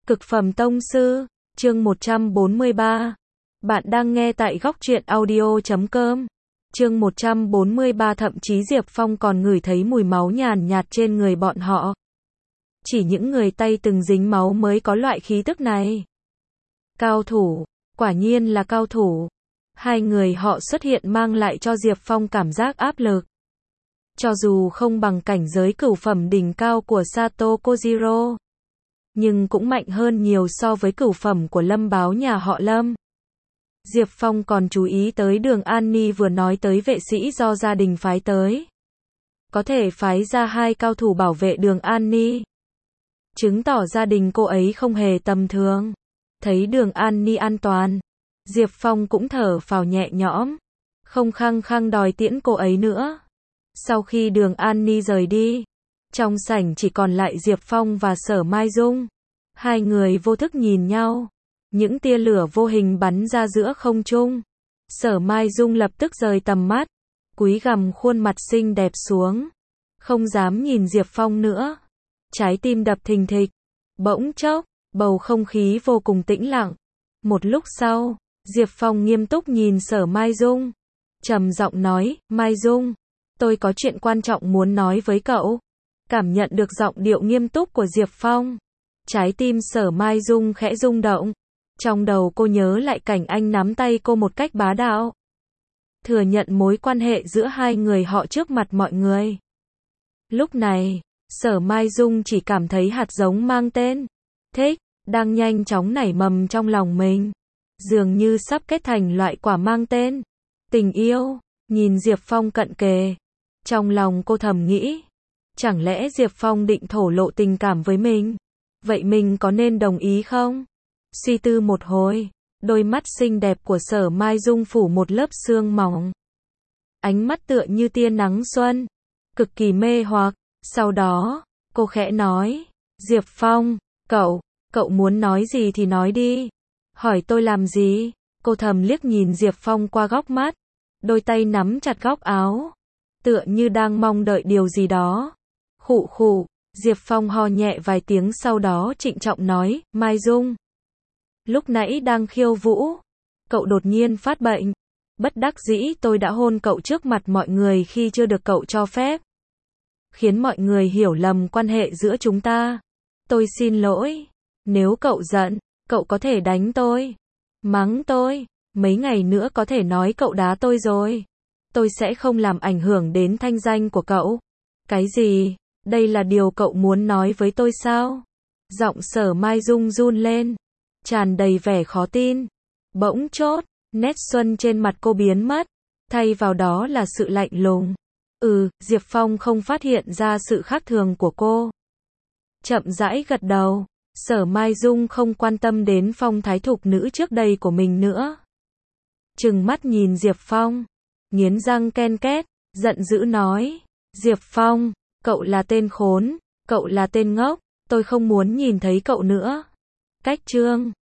Cực phẩm tông sư, chương 143. Bạn đang nghe tại góc truyện audio.com. Chương 143. Thậm chí Diệp Phong còn ngửi thấy mùi máu nhàn nhạt trên người bọn họ. Chỉ những người tay từng dính máu mới có loại khí tức này. Cao thủ, quả nhiên là cao thủ. Hai người họ xuất hiện mang lại cho Diệp Phong cảm giác áp lực. Cho dù không bằng cảnh giới cửu phẩm đỉnh cao của Sato Kojiro, nhưng cũng mạnh hơn nhiều so với cửu phẩm của Lâm Báo nhà họ Lâm. Diệp Phong còn chú ý tới Đường An Ni vừa nói tới vệ sĩ do gia đình phái tới. Có thể phái ra hai cao thủ bảo vệ Đường An Ni, chứng tỏ gia đình cô ấy không hề tầm thường. Thấy Đường An Ni an toàn, Diệp Phong cũng thở phào nhẹ nhõm, không khăng khăng đòi tiễn cô ấy nữa. Sau khi Đường An Ni rời đi, trong sảnh chỉ còn lại Diệp Phong và Sở Mai Dung. Hai người vô thức nhìn nhau, những tia lửa vô hình bắn ra giữa không trung. Sở Mai Dung lập tức rời tầm mắt, cúi gằm khuôn mặt xinh đẹp xuống, không dám nhìn Diệp Phong nữa. Trái tim đập thình thịch. Bỗng chốc, bầu không khí vô cùng tĩnh lặng. Một lúc sau, Diệp Phong nghiêm túc nhìn Sở Mai Dung, trầm giọng nói, Mai Dung, tôi có chuyện quan trọng muốn nói với cậu. Cảm nhận được giọng điệu nghiêm túc của Diệp Phong, trái tim Sở Mai Dung khẽ rung động. Trong đầu cô nhớ lại cảnh anh nắm tay cô một cách bá đạo, thừa nhận mối quan hệ giữa hai người họ trước mặt mọi người. Lúc này, Sở Mai Dung chỉ cảm thấy hạt giống mang tên thích đang nhanh chóng nảy mầm trong lòng mình, dường như sắp kết thành loại quả mang tên tình yêu. Nhìn Diệp Phong cận kề, trong lòng cô thầm nghĩ, chẳng lẽ Diệp Phong định thổ lộ tình cảm với mình? Vậy mình có nên đồng ý không? Suy tư một hồi, đôi mắt xinh đẹp của Sở Mai Dung phủ một lớp sương mỏng. Ánh mắt tựa như tia nắng xuân, cực kỳ mê hoặc. Sau đó, cô khẽ nói, Diệp Phong, cậu muốn nói gì thì nói đi. Hỏi tôi làm gì? Cô thầm liếc nhìn Diệp Phong qua góc mắt, đôi tay nắm chặt góc áo, tựa như đang mong đợi điều gì đó. Khụ khụ, Diệp Phong ho nhẹ vài tiếng sau đó trịnh trọng nói, Mai Dung, lúc nãy đang khiêu vũ, cậu đột nhiên phát bệnh. Bất đắc dĩ tôi đã hôn cậu trước mặt mọi người khi chưa được cậu cho phép, khiến mọi người hiểu lầm quan hệ giữa chúng ta. Tôi xin lỗi. Nếu cậu giận, cậu có thể đánh tôi, mắng tôi, mấy ngày nữa có thể nói cậu đá tôi rồi. Tôi sẽ không làm ảnh hưởng đến thanh danh của cậu. Cái gì? Đây là điều cậu muốn nói với tôi sao? Giọng Sở Mai Dung run lên, tràn đầy vẻ khó tin. Bỗng chốc, nét xuân trên mặt cô biến mất, thay vào đó là sự lạnh lùng. Diệp Phong không phát hiện ra sự khác thường của cô, chậm rãi gật đầu. Sở Mai Dung không quan tâm đến phong thái thục nữ trước đây của mình nữa, trừng mắt nhìn Diệp Phong, nghiến răng ken két, giận dữ nói, Diệp Phong, cậu là tên khốn, cậu là tên ngốc, tôi không muốn nhìn thấy cậu nữa. Cách chương